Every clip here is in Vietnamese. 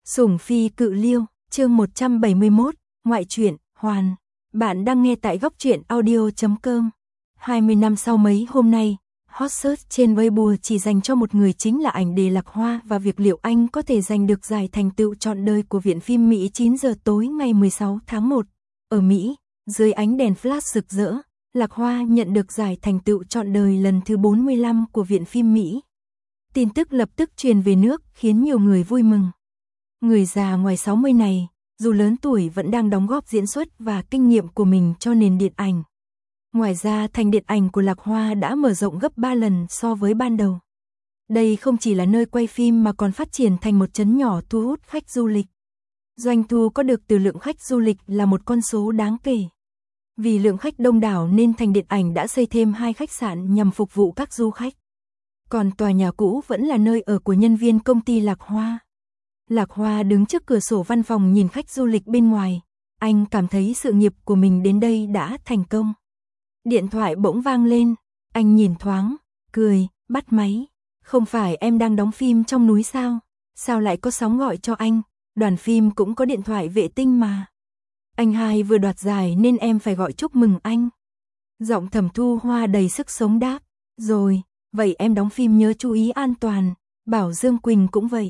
Sủng Phi Cự Liêu, chương 171, ngoại truyện, Hoàn. Bạn đang nghe tại góc truyện audio.com. 20 năm sau mấy hôm nay, hot search trên Weibo chỉ dành cho một người chính là ảnh đề Lạc Hoa và việc liệu anh có thể giành được giải thành tựu trọn đời của Viện phim Mỹ 9 giờ tối ngày 16 tháng 1. Ở Mỹ, dưới ánh đèn flash rực rỡ, Lạc Hoa nhận được giải thành tựu trọn đời lần thứ 45 của Viện phim Mỹ. Tin tức lập tức truyền về nước khiến nhiều người vui mừng. Người già ngoài 60 này, dù lớn tuổi vẫn đang đóng góp diễn xuất và kinh nghiệm của mình cho nền điện ảnh. Ngoài ra thành điện ảnh của Lạc Hoa đã mở rộng gấp 3 lần so với ban đầu. Đây không chỉ là nơi quay phim mà còn phát triển thành một trấn nhỏ thu hút khách du lịch. Doanh thu có được từ lượng khách du lịch là một con số đáng kể. Vì lượng khách đông đảo nên thành điện ảnh đã xây thêm 2 khách sạn nhằm phục vụ các du khách. Còn tòa nhà cũ vẫn là nơi ở của nhân viên công ty Lạc Hoa. Lạc Hoa đứng trước cửa sổ văn phòng nhìn khách du lịch bên ngoài. Anh cảm thấy sự nghiệp của mình đến đây đã thành công. Điện thoại bỗng vang lên. Anh nhìn thoáng, cười, bắt máy. Không phải em đang đóng phim trong núi sao? Sao lại có sóng gọi cho anh? Đoàn phim cũng có điện thoại vệ tinh mà. Anh hai vừa đoạt giải nên em phải gọi chúc mừng anh. Giọng Thẩm Thu Hoa đầy sức sống đáp. Rồi, vậy em đóng phim nhớ chú ý an toàn. Bảo Dương Quỳnh cũng vậy.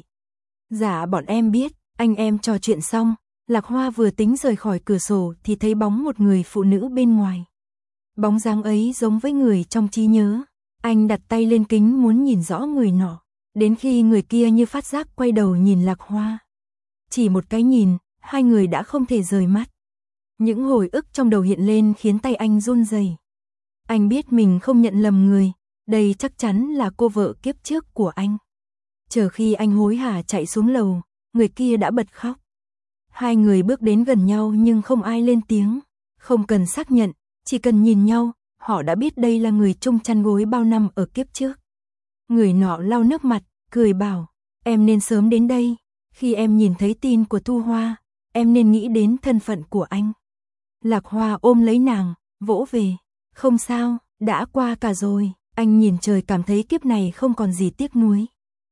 Dạ bọn em biết. Anh em trò chuyện xong, Lạc Hoa vừa tính rời khỏi cửa sổ thì thấy bóng một người phụ nữ bên ngoài. Bóng dáng ấy giống với người trong trí nhớ. Anh đặt tay lên kính muốn nhìn rõ người nọ. Đến khi người kia như phát giác quay đầu nhìn Lạc Hoa. Chỉ một cái nhìn, hai người đã không thể rời mắt. Những hồi ức trong đầu hiện lên khiến tay anh run rẩy. Anh biết mình không nhận lầm người, đây chắc chắn là cô vợ kiếp trước của anh. Chờ khi anh hối hả chạy xuống lầu, người kia đã bật khóc. Hai người bước đến gần nhau nhưng không ai lên tiếng. Không cần xác nhận, chỉ cần nhìn nhau, họ đã biết đây là người chung chăn gối bao năm ở kiếp trước. Người nọ lau nước mặt, cười bảo, em nên sớm đến đây. Khi em nhìn thấy tin của Thu Hoa, em nên nghĩ đến thân phận của anh. Lạc Hoa ôm lấy nàng, vỗ về. Không sao, đã qua cả rồi. Anh nhìn trời cảm thấy kiếp này không còn gì tiếc nuối.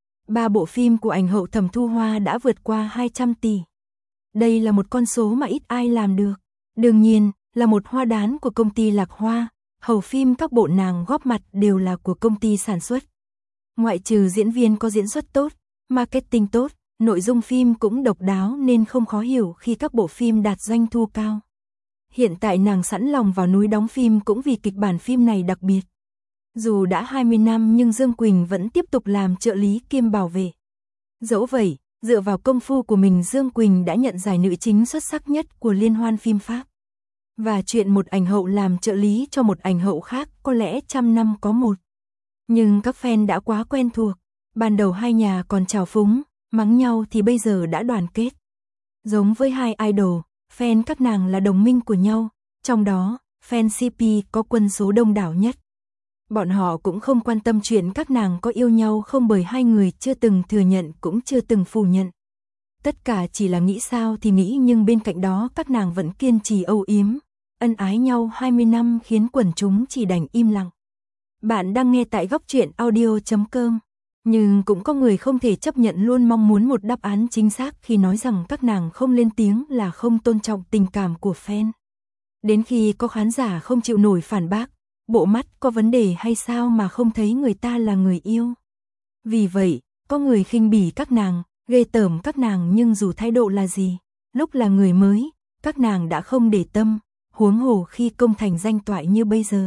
3 bộ phim của ảnh hậu Thẩm Thu Hoa đã vượt qua 200 tỷ. Đây là một con số mà ít ai làm được. Đương nhiên, là một hoa đán của công ty Lạc Hoa, hầu phim các bộ nàng góp mặt đều là của công ty sản xuất. Ngoại trừ diễn viên có diễn xuất tốt, marketing tốt, nội dung phim cũng độc đáo nên không khó hiểu khi các bộ phim đạt doanh thu cao. Hiện tại nàng sẵn lòng vào núi đóng phim cũng vì kịch bản phim này đặc biệt. Dù đã 20 năm nhưng Dương Quỳnh vẫn tiếp tục làm trợ lý kiêm bảo vệ. Dẫu vậy, dựa vào công phu của mình Dương Quỳnh đã nhận giải nữ chính xuất sắc nhất của Liên hoan phim Pháp. Và chuyện một ảnh hậu làm trợ lý cho một ảnh hậu khác có lẽ trăm năm có một. Nhưng các fan đã quá quen thuộc. Ban đầu hai nhà còn trào phúng, mắng nhau thì bây giờ đã đoàn kết. Giống với hai idol, fan các nàng là đồng minh của nhau. Trong đó, fan CP có quân số đông đảo nhất. Bọn họ cũng không quan tâm chuyện các nàng có yêu nhau không bởi hai người chưa từng thừa nhận cũng chưa từng phủ nhận. Tất cả chỉ là nghĩ sao thì nghĩ nhưng bên cạnh đó các nàng vẫn kiên trì âu yếm. Ân ái nhau 20 năm khiến quần chúng chỉ đành im lặng. Bạn đang nghe tại góc truyện audio.com. Nhưng cũng có người không thể chấp nhận luôn mong muốn một đáp án chính xác khi nói rằng các nàng không lên tiếng là không tôn trọng tình cảm của fan. Đến khi có khán giả không chịu nổi phản bác, bộ mắt có vấn đề hay sao mà không thấy người ta là người yêu. Vì vậy, có người khinh bỉ các nàng, ghê tởm các nàng nhưng dù thái độ là gì, lúc là người mới, các nàng đã không để tâm, huống hồ khi công thành danh toại như bây giờ.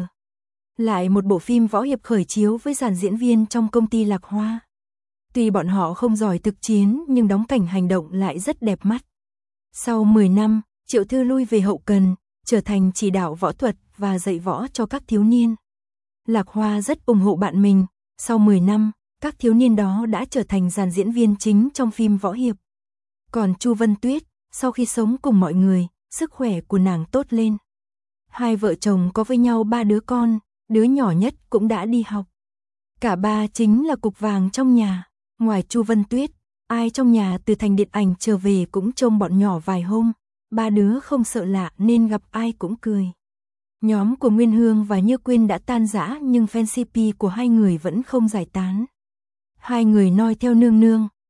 Lại một bộ phim võ hiệp khởi chiếu với dàn diễn viên trong công ty Lạc Hoa. Tuy bọn họ không giỏi thực chiến nhưng đóng cảnh hành động lại rất đẹp mắt. Sau 10 năm, Triệu Thư lui về hậu cần, trở thành chỉ đạo võ thuật và dạy võ cho các thiếu niên. Lạc Hoa rất ủng hộ bạn mình, sau 10 năm, các thiếu niên đó đã trở thành dàn diễn viên chính trong phim võ hiệp. Còn Chu Vân Tuyết, sau khi sống cùng mọi người, sức khỏe của nàng tốt lên. Hai vợ chồng có với nhau 3 đứa con, đứa nhỏ nhất cũng đã đi học. Cả ba chính là cục vàng trong nhà. Ngoài Chu Vân Tuyết, ai trong nhà từ thành điện ảnh trở về cũng trông bọn nhỏ vài hôm. 3 đứa không sợ lạ nên gặp ai cũng cười. Nhóm của Nguyên Hương và Như Quyên đã tan rã nhưng fan CP của hai người vẫn không giải tán. Hai người noi theo nương nương,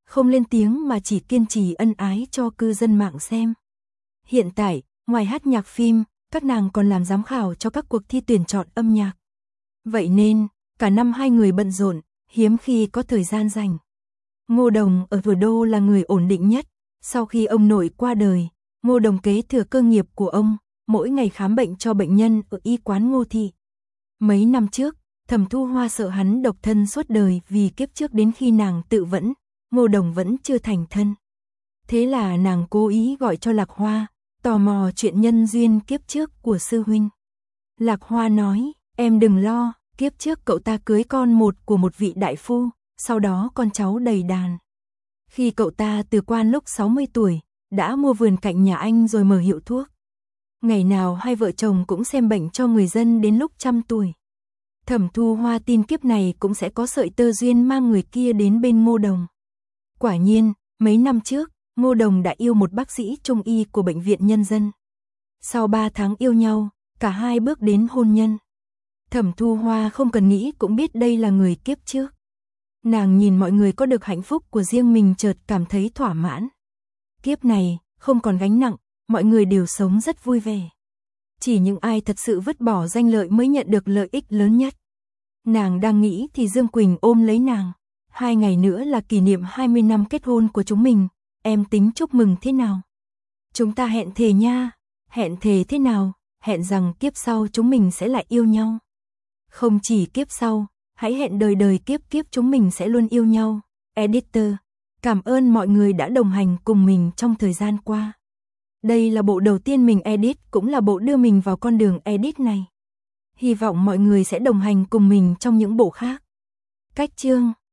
không lên tiếng mà chỉ kiên trì ân ái cho cư dân mạng xem. Hiện tại, ngoài hát nhạc phim, các nàng còn làm giám khảo cho các cuộc thi tuyển chọn âm nhạc. Vậy nên, cả năm hai người bận rộn, hiếm khi có thời gian rảnh. Ngô Đồng ở thủ đô là người ổn định nhất. Sau khi ông nội qua đời, Ngô Đồng kế thừa cơ nghiệp của ông, mỗi ngày khám bệnh cho bệnh nhân ở y quán Ngô Thị. Mấy năm trước, Thẩm Thu Hoa sợ hắn độc thân suốt đời vì kiếp trước đến khi nàng tự vẫn, Ngô Đồng vẫn chưa thành thân. Thế là nàng cố ý gọi cho Lạc Hoa, tò mò chuyện nhân duyên kiếp trước của sư huynh. Lạc Hoa nói, em đừng lo, kiếp trước cậu ta cưới con một của một vị đại phu, sau đó con cháu đầy đàn. Khi cậu ta từ quan lúc 60 tuổi, đã mua vườn cạnh nhà anh rồi mở hiệu thuốc. Ngày nào hai vợ chồng cũng xem bệnh cho người dân đến lúc 100 tuổi. Thẩm Thu Hoa tin kiếp này cũng sẽ có sợi tơ duyên mang người kia đến bên Ngô Đồng. Quả nhiên, mấy năm trước, Ngô Đồng đã yêu một bác sĩ trung y của bệnh viện nhân dân. Sau 3 tháng yêu nhau, cả hai bước đến hôn nhân. Thẩm Thu Hoa không cần nghĩ cũng biết đây là người kiếp trước. Nàng nhìn mọi người có được hạnh phúc của riêng mình chợt cảm thấy thỏa mãn. Kiếp này, không còn gánh nặng, mọi người đều sống rất vui vẻ. Chỉ những ai thật sự vứt bỏ danh lợi mới nhận được lợi ích lớn nhất. Nàng đang nghĩ thì Dương Quỳnh ôm lấy nàng. 2 ngày nữa là kỷ niệm 20 năm kết hôn của chúng mình, em tính chúc mừng thế nào? Chúng ta hẹn thề nha. Hẹn thề thế nào? Hẹn rằng kiếp sau chúng mình sẽ lại yêu nhau. Không chỉ kiếp sau, hãy hẹn đời đời kiếp kiếp chúng mình sẽ luôn yêu nhau. Editor, cảm ơn mọi người đã đồng hành cùng mình trong thời gian qua. Đây là bộ đầu tiên mình edit, cũng là bộ đưa mình vào con đường edit này. Hy vọng mọi người sẽ đồng hành cùng mình trong những bộ khác. Cách chương